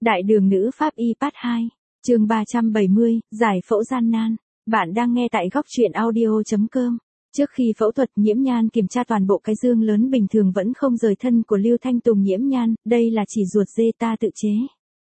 Đại đường nữ pháp y part 2, chương 370, giải phẫu gian nan. Bạn đang nghe tại góc truyện audio.com. Trước khi phẫu thuật, Nhiễm Nhan kiểm tra toàn bộ cái dương lớn bình thường vẫn không rời thân của Lưu Thanh Tùng. Nhiễm Nhan, đây là chỉ ruột dê ta tự chế.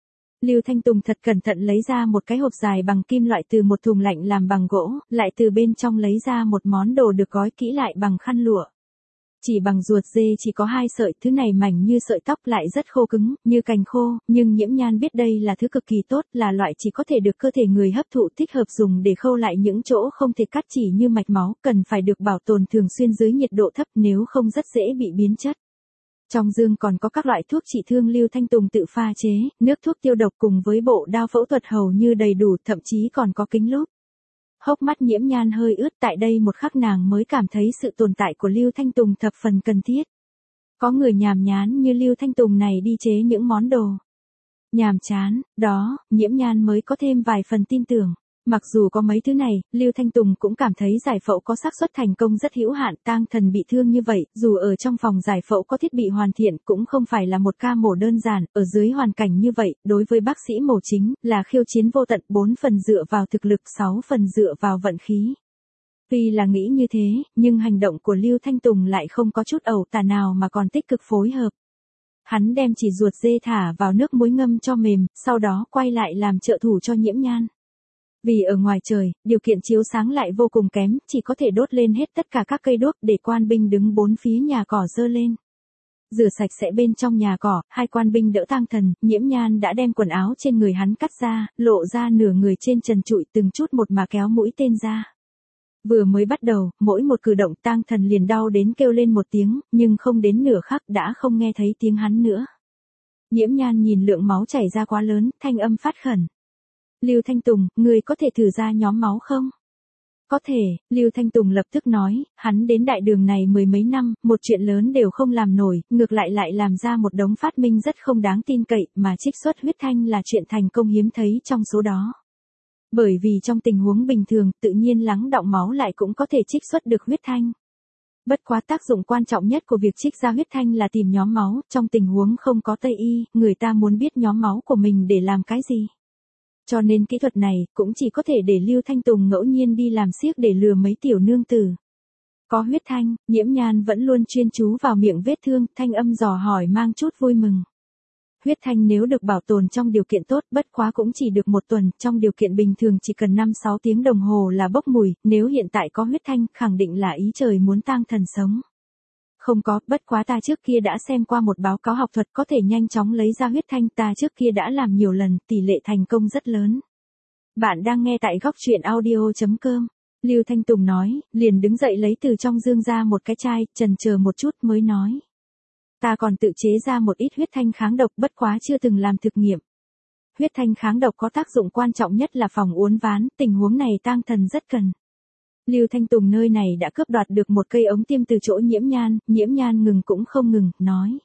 Lưu Thanh Tùng thật cẩn thận lấy ra một cái hộp dài bằng kim loại từ một thùng lạnh làm bằng gỗ, lại từ bên trong lấy ra một món đồ được gói kỹ lại bằng khăn lụa. Chỉ bằng ruột dê chỉ có 2 sợi, thứ này mảnh như sợi tóc lại rất khô cứng, như cành khô, nhưng Nhiễm Nhan biết đây là thứ cực kỳ tốt, là loại chỉ có thể được cơ thể người hấp thụ, thích hợp dùng để khâu lại những chỗ không thể cắt chỉ như mạch máu, cần phải được bảo tồn thường xuyên dưới nhiệt độ thấp, nếu không rất dễ bị biến chất. Trong dương còn có các loại thuốc trị thương Lưu Thanh Tùng tự pha chế, nước thuốc tiêu độc cùng với bộ đao phẫu thuật hầu như đầy đủ, thậm chí còn có kính lúp. Hốc mắt Nhiễm Nhan hơi ướt, tại đây một khắc nàng mới cảm thấy sự tồn tại của Lưu Thanh Tùng thập phần cần thiết. Có người nhàm nhán như Lưu Thanh Tùng này đi chế những món đồ nhàm chán, đó, Nhiễm Nhan mới có thêm vài phần tin tưởng. Mặc dù có mấy thứ này, Lưu Thanh Tùng cũng cảm thấy giải phẫu có xác suất thành công rất hữu hạn. Tang Thần bị thương như vậy, dù ở trong phòng giải phẫu có thiết bị hoàn thiện cũng không phải là một ca mổ đơn giản, ở dưới hoàn cảnh như vậy, đối với bác sĩ mổ chính, là khiêu chiến vô tận, 4 phần dựa vào thực lực, 6 phần dựa vào vận khí. Tuy là nghĩ như thế, nhưng hành động của Lưu Thanh Tùng lại không có chút ẩu tả nào mà còn tích cực phối hợp. Hắn đem chỉ ruột dê thả vào nước muối ngâm cho mềm, sau đó quay lại làm trợ thủ cho Nhiễm Nhan. Vì ở ngoài trời, điều kiện chiếu sáng lại vô cùng kém, chỉ có thể đốt lên hết tất cả các cây đuốc để quan binh đứng bốn phía nhà cỏ dơ lên. Rửa sạch sẽ bên trong nhà cỏ, 2 quan binh đỡ Tang Thần, Nhiễm Nhan đã đem quần áo trên người hắn cắt ra, lộ ra nửa người trên trần trụi từng chút một mà kéo mũi tên ra. Vừa mới bắt đầu, mỗi một cử động Tang Thần liền đau đến kêu lên một tiếng, nhưng không đến nửa khắc đã không nghe thấy tiếng hắn nữa. Nhiễm Nhan nhìn lượng máu chảy ra quá lớn, thanh âm phát khẩn. Lưu Thanh Tùng, người có thể thử ra nhóm máu không? Có thể, Lưu Thanh Tùng lập tức nói, hắn đến đại đường này 10 mấy năm, một chuyện lớn đều không làm nổi, ngược lại làm ra một đống phát minh rất không đáng tin cậy, mà trích xuất huyết thanh là chuyện thành công hiếm thấy trong số đó. Bởi vì trong tình huống bình thường, tự nhiên lắng đọng máu lại cũng có thể trích xuất được huyết thanh. Bất quá tác dụng quan trọng nhất của việc trích ra huyết thanh là tìm nhóm máu, trong tình huống không có Tây y, người ta muốn biết nhóm máu của mình để làm cái gì. Cho nên kỹ thuật này, cũng chỉ có thể để Lưu Thanh Tùng ngẫu nhiên đi làm xiếc để lừa mấy tiểu nương tử. Có huyết thanh, Nhiễm Nhan vẫn luôn chuyên chú vào miệng vết thương, thanh âm dò hỏi mang chút vui mừng. Huyết thanh nếu được bảo tồn trong điều kiện tốt, bất quá cũng chỉ được 1 tuần, trong điều kiện bình thường chỉ cần 5-6 tiếng đồng hồ là bốc mùi, nếu hiện tại có huyết thanh, khẳng định là ý trời muốn Tang Thần sống. Không có, bất quá ta trước kia đã xem qua một báo cáo học thuật có thể nhanh chóng lấy ra huyết thanh, ta trước kia đã làm nhiều lần, tỷ lệ thành công rất lớn. Bạn đang nghe tại góc truyện audio.com. Lưu Thanh Tùng nói, liền đứng dậy lấy từ trong dương ra một cái chai, chần chờ một chút mới nói. Ta còn tự chế ra một ít huyết thanh kháng độc, bất quá chưa từng làm thực nghiệm. Huyết thanh kháng độc có tác dụng quan trọng nhất là phòng uốn ván, tình huống này Tang Thần rất cần. Lưu Thanh Tùng nơi này đã cướp đoạt được một cây ống tiêm từ chỗ Nhiễm Nhan ngừng cũng không ngừng, nói.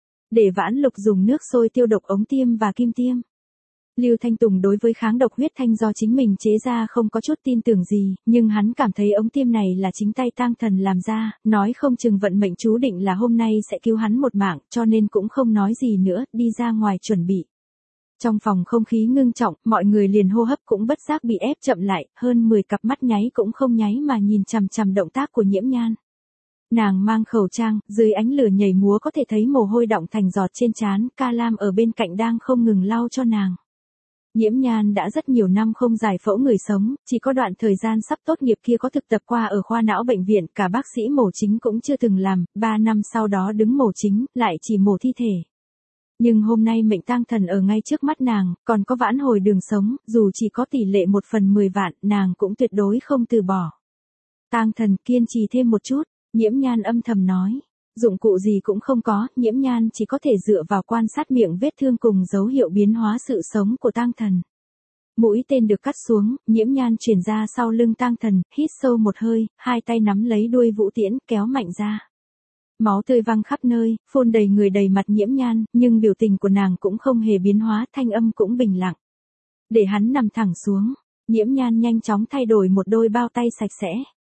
Để Vãn Lục dùng nước sôi tiêu độc ống tiêm và kim tiêm. Lưu Thanh Tùng đối với kháng độc huyết thanh do chính mình chế ra không có chút tin tưởng gì, nhưng hắn cảm thấy ống tiêm này là chính tay Tang Thần làm ra, nói không chừng vận mệnh chú định là hôm nay sẽ cứu hắn một mạng, cho nên cũng không nói gì nữa, đi ra ngoài chuẩn bị. Trong phòng không khí ngưng trọng, mọi người liền hô hấp cũng bất giác bị ép chậm lại, hơn 10 cặp mắt nháy cũng không nháy mà nhìn chằm chằm động tác của Nhiễm Nhan. Nàng mang khẩu trang, dưới ánh lửa nhảy múa có thể thấy mồ hôi đọng thành giọt trên trán, Ca Lam ở bên cạnh đang không ngừng lau cho nàng. Nhiễm Nhan đã rất nhiều năm không giải phẫu người sống, chỉ có đoạn thời gian sắp tốt nghiệp kia có thực tập qua ở khoa não bệnh viện, cả bác sĩ mổ chính cũng chưa từng làm, 3 năm sau đó đứng mổ chính, lại chỉ mổ thi thể. Nhưng hôm nay mệnh Tang Thần ở ngay trước mắt nàng, còn có vãn hồi đường sống, dù chỉ có tỷ lệ 1/10 vạn, nàng cũng tuyệt đối không từ bỏ. Tang Thần kiên trì thêm một chút, Nhiễm Nhan âm thầm nói. Dụng cụ gì cũng không có, Nhiễm Nhan chỉ có thể dựa vào quan sát miệng vết thương cùng dấu hiệu biến hóa sự sống của Tang Thần. Mũi tên được cắt xuống, Nhiễm Nhan chuyển ra sau lưng Tang Thần, hít sâu một hơi, 2 tay nắm lấy đuôi vũ tiễn, kéo mạnh ra. Máu tươi văng khắp nơi, phun đầy người đầy mặt Nhiễm Nhan, nhưng biểu tình của nàng cũng không hề biến hóa, thanh âm cũng bình lặng. Để hắn nằm thẳng xuống, Nhiễm Nhan nhanh chóng thay đổi một đôi bao tay sạch sẽ.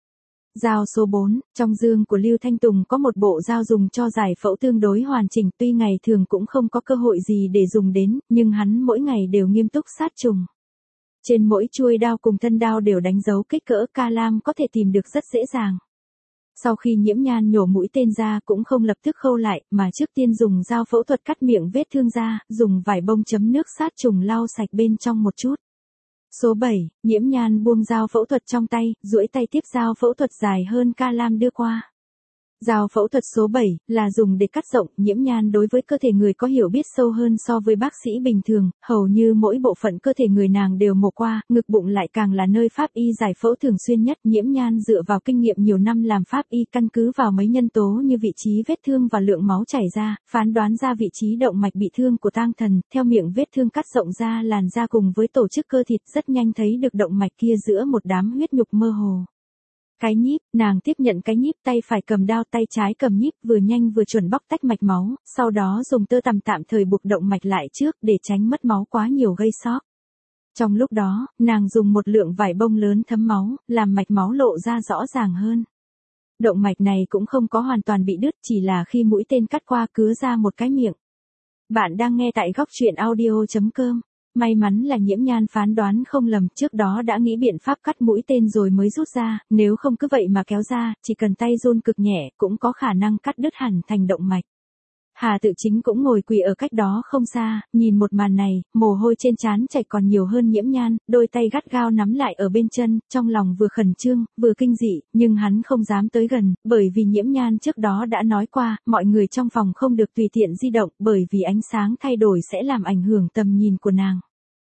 Dao số 4, trong dương của Lưu Thanh Tùng có một bộ dao dùng cho giải phẫu tương đối hoàn chỉnh, tuy ngày thường cũng không có cơ hội gì để dùng đến, nhưng hắn mỗi ngày đều nghiêm túc sát trùng. Trên mỗi chuôi đao cùng thân đao đều đánh dấu kích cỡ ca lam có thể tìm được rất dễ dàng. Sau khi Nhiễm Nhan nhổ mũi tên ra cũng không lập tức khâu lại, mà trước tiên dùng dao phẫu thuật cắt miệng vết thương ra, dùng vải bông chấm nước sát trùng lau sạch bên trong một chút. Số 7, Nhiễm Nhan buông dao phẫu thuật trong tay, duỗi tay tiếp dao phẫu thuật dài hơn ca lam đưa qua. Dao phẫu thuật số 7 là dùng để cắt rộng. Nhiễm Nhan đối với cơ thể người có hiểu biết sâu hơn so với bác sĩ bình thường, hầu như mỗi bộ phận cơ thể người nàng đều mổ qua, ngực bụng lại càng là nơi pháp y giải phẫu thường xuyên nhất. Nhiễm Nhan dựa vào kinh nghiệm nhiều năm làm pháp y, căn cứ vào mấy nhân tố như vị trí vết thương và lượng máu chảy ra, phán đoán ra vị trí động mạch bị thương của tang thần, theo miệng vết thương cắt rộng ra làn da cùng với tổ chức cơ thịt, rất nhanh thấy được động mạch kia giữa một đám huyết nhục mơ hồ. Cái nhíp, nàng tiếp nhận cái nhíp, tay phải cầm đao, tay trái cầm nhíp, vừa nhanh vừa chuẩn bóc tách mạch máu, sau đó dùng tơ tằm tạm thời buộc động mạch lại trước để tránh mất máu quá nhiều gây sót. Trong lúc đó, nàng dùng một lượng vải bông lớn thấm máu, làm mạch máu lộ ra rõ ràng hơn. Động mạch này cũng không có hoàn toàn bị đứt, chỉ là khi mũi tên cắt qua cứa ra một cái miệng. Bạn đang nghe tại góc truyện audio.com. May mắn là Nhiễm Nhan phán đoán không lầm, trước đó đã nghĩ biện pháp cắt mũi tên rồi mới rút ra, nếu không cứ vậy mà kéo ra, chỉ cần tay run cực nhẹ cũng có khả năng cắt đứt hẳn thành động mạch. Hà Tự Chính cũng ngồi quỳ ở cách đó không xa, nhìn một màn này, mồ hôi trên trán chảy còn nhiều hơn Nhiễm Nhan, đôi tay gắt gao nắm lại ở bên chân, trong lòng vừa khẩn trương, vừa kinh dị, nhưng hắn không dám tới gần, bởi vì Nhiễm Nhan trước đó đã nói qua, mọi người trong phòng không được tùy tiện di động, bởi vì ánh sáng thay đổi sẽ làm ảnh hưởng tầm nhìn của nàng.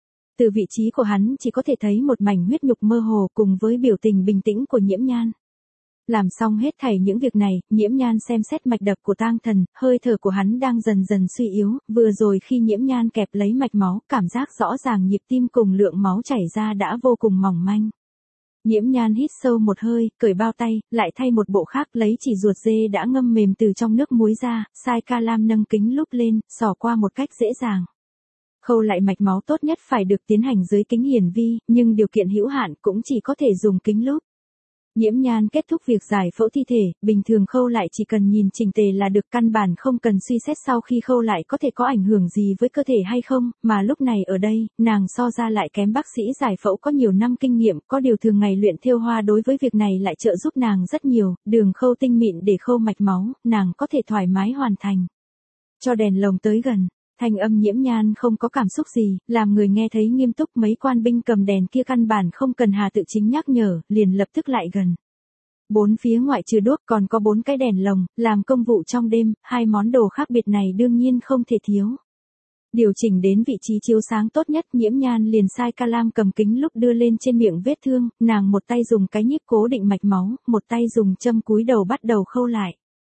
Từ vị trí của hắn chỉ có thể thấy một mảnh huyết nhục mơ hồ cùng với biểu tình bình tĩnh của Nhiễm Nhan. Làm xong hết thảy những việc này, Nhiễm Nhan xem xét mạch đập của tang thần, hơi thở của hắn đang dần dần suy yếu, vừa rồi khi Nhiễm Nhan kẹp lấy mạch máu, cảm giác rõ ràng nhịp tim cùng lượng máu chảy ra đã vô cùng mỏng manh. Nhiễm Nhan hít sâu một hơi, cởi bao tay, lại thay một bộ khác, lấy chỉ ruột dê đã ngâm mềm từ trong nước muối ra, sai ca lam nâng kính lúp lên, xỏ qua một cách dễ dàng. Khâu lại mạch máu tốt nhất phải được tiến hành dưới kính hiển vi, nhưng điều kiện hữu hạn cũng chỉ có thể dùng kính lúp. Nhiễm Nhan kết thúc việc giải phẫu thi thể, bình thường khâu lại chỉ cần nhìn chỉnh tề là được, căn bản không cần suy xét sau khi khâu lại có thể có ảnh hưởng gì với cơ thể hay không, mà lúc này ở đây, nàng so ra lại kém bác sĩ giải phẫu có nhiều năm kinh nghiệm, có điều thường ngày luyện thêu hoa đối với việc này lại trợ giúp nàng rất nhiều, đường khâu tinh mịn để khâu mạch máu, nàng có thể thoải mái hoàn thành. Cho đèn lồng tới gần. Thanh âm Nhiễm Nhan không có cảm xúc gì, làm người nghe thấy nghiêm túc, mấy quan binh cầm đèn kia căn bản không cần Hà Tự Chính nhắc nhở, liền lập tức lại gần. Bốn phía ngoại trừ đuốc còn có 4 cái đèn lồng, làm công vụ trong đêm, 2 món đồ khác biệt này đương nhiên không thể thiếu. Điều chỉnh đến vị trí chiếu sáng tốt nhất, Nhiễm Nhan liền sai ca lam cầm kính lúc đưa lên trên miệng vết thương, nàng một tay dùng cái nhíp cố định mạch máu, một tay dùng châm cúi đầu bắt đầu khâu lại.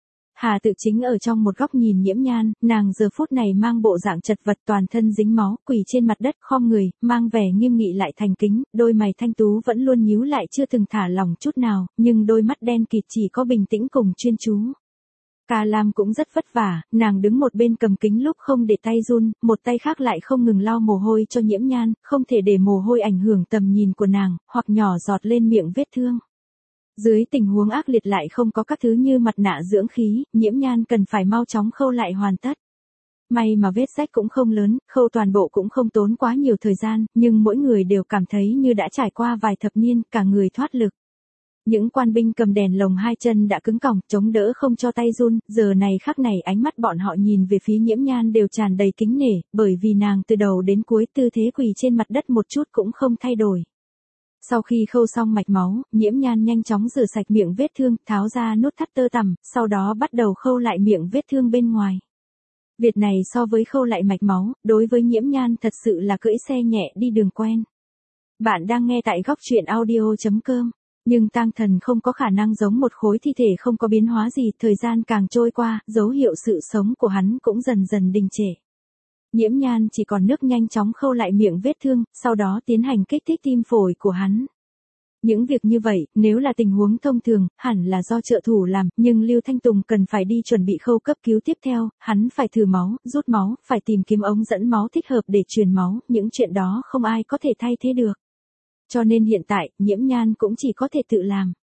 Hà Tự Chính ở trong một góc nhìn Nhiễm Nhan, nàng giờ phút này mang bộ dạng chật vật, toàn thân dính máu, quỳ trên mặt đất khom người, mang vẻ nghiêm nghị lại thành kính, đôi mày thanh tú vẫn luôn nhíu lại chưa từng thả lỏng chút nào, nhưng đôi mắt đen kịt chỉ có bình tĩnh cùng chuyên chú. Ca Lam cũng rất vất vả, nàng đứng một bên cầm kính lúc không để tay run, một tay khác lại không ngừng lau mồ hôi cho Nhiễm Nhan, không thể để mồ hôi ảnh hưởng tầm nhìn của nàng, hoặc nhỏ giọt lên miệng vết thương. Dưới tình huống ác liệt lại không có các thứ như mặt nạ dưỡng khí, Nhiễm Nhan cần phải mau chóng khâu lại hoàn tất. May mà vết rách cũng không lớn, khâu toàn bộ cũng không tốn quá nhiều thời gian, nhưng mỗi người đều cảm thấy như đã trải qua vài thập niên, cả người thoát lực. Những quan binh cầm đèn lồng 2 chân đã cứng còng, chống đỡ không cho tay run, giờ này khắc này ánh mắt bọn họ nhìn về phía Nhiễm Nhan đều tràn đầy kính nể, bởi vì nàng từ đầu đến cuối tư thế quỳ trên mặt đất một chút cũng không thay đổi. Sau khi khâu xong mạch máu, Nhiễm Nhan nhanh chóng rửa sạch miệng vết thương, tháo ra nút thắt tơ tằm, sau đó bắt đầu khâu lại miệng vết thương bên ngoài. Việc này so với khâu lại mạch máu, đối với Nhiễm Nhan thật sự là cưỡi xe nhẹ đi đường quen. Bạn đang nghe tại góc truyện audio.com. Nhưng tang thần không có khả năng giống một khối thi thể không có biến hóa gì, thời gian càng trôi qua, dấu hiệu sự sống của hắn cũng dần dần đình trệ. Nhiễm Nhan chỉ còn nước nhanh chóng khâu lại miệng vết thương, sau đó tiến hành kích thích tim phổi của hắn. Những việc như vậy, nếu là tình huống thông thường, hẳn là do trợ thủ làm, nhưng Lưu Thanh Tùng cần phải đi chuẩn bị khâu cấp cứu tiếp theo, hắn phải thử máu, rút máu, phải tìm kiếm ống dẫn máu thích hợp để truyền máu, những chuyện đó không ai có thể thay thế được. Cho nên hiện tại, Nhiễm Nhan cũng chỉ có thể tự làm.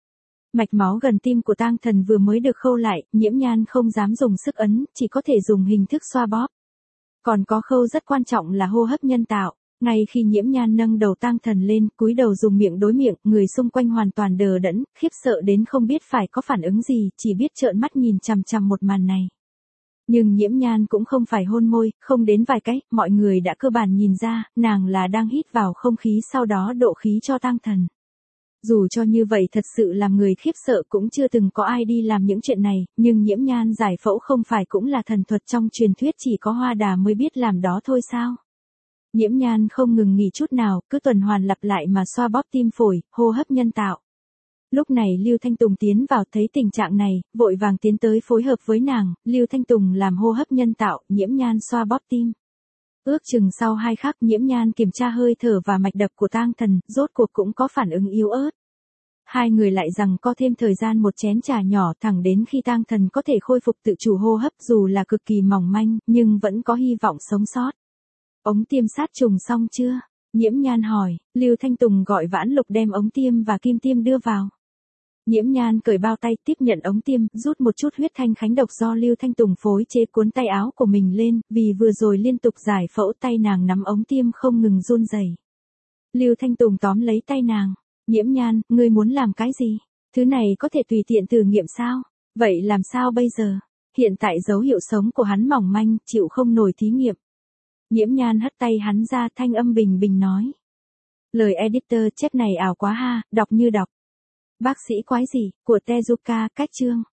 Mạch máu gần tim của tang thần vừa mới được khâu lại, Nhiễm Nhan không dám dùng sức ấn, chỉ có thể dùng hình thức xoa bóp. Còn có khâu rất quan trọng là hô hấp nhân tạo. Ngay khi Nhiễm Nhan nâng đầu tang thần lên, cúi đầu dùng miệng đối miệng, người xung quanh hoàn toàn đờ đẫn, khiếp sợ đến không biết phải có phản ứng gì, chỉ biết trợn mắt nhìn chằm chằm một màn này. Nhưng Nhiễm Nhan cũng không phải hôn môi, không đến vài cái, mọi người đã cơ bản nhìn ra, nàng là đang hít vào không khí sau đó độ khí cho tang thần. Dù cho như vậy thật sự làm người khiếp sợ, cũng chưa từng có ai đi làm những chuyện này, nhưng Nhiễm Nhan giải phẫu không phải cũng là thần thuật trong truyền thuyết chỉ có Hoa Đà mới biết làm đó thôi sao? Nhiễm Nhan không ngừng nghỉ chút nào, cứ tuần hoàn lặp lại mà xoa bóp tim phổi, hô hấp nhân tạo. Lúc này Lưu Thanh Tùng tiến vào thấy tình trạng này, vội vàng tiến tới phối hợp với nàng, Lưu Thanh Tùng làm hô hấp nhân tạo, Nhiễm Nhan xoa bóp tim. Ước chừng sau 2 khắc Nhiễm Nhan kiểm tra hơi thở và mạch đập của tang thần, rốt cuộc cũng có phản ứng yếu ớt. Hai người lại rằng có thêm thời gian một chén trà nhỏ thẳng đến khi tang thần có thể khôi phục tự chủ hô hấp dù là cực kỳ mỏng manh, nhưng vẫn có hy vọng sống sót. Ống tiêm sát trùng xong chưa? Nhiễm Nhan hỏi, Lưu Thanh Tùng gọi Vãn Lục đem ống tiêm và kim tiêm đưa vào. Nhiễm Nhan cởi bao tay tiếp nhận ống tiêm, rút một chút huyết thanh khánh độc do Lưu Thanh Tùng phối chế cuốn tay áo của mình lên, vì vừa rồi liên tục giải phẫu tay nàng nắm ống tiêm không ngừng run rẩy. Lưu Thanh Tùng tóm lấy tay nàng, Nhiễm Nhan, ngươi muốn làm cái gì? Thứ này có thể tùy tiện thử nghiệm sao? Vậy làm sao bây giờ? Hiện tại dấu hiệu sống của hắn mỏng manh, chịu không nổi thí nghiệm. Nhiễm Nhan hất tay hắn ra, thanh âm bình bình nói. Lời editor chép này ảo quá ha, đọc như đọc. Bác sĩ quái gì, của Tezuka, cách chương.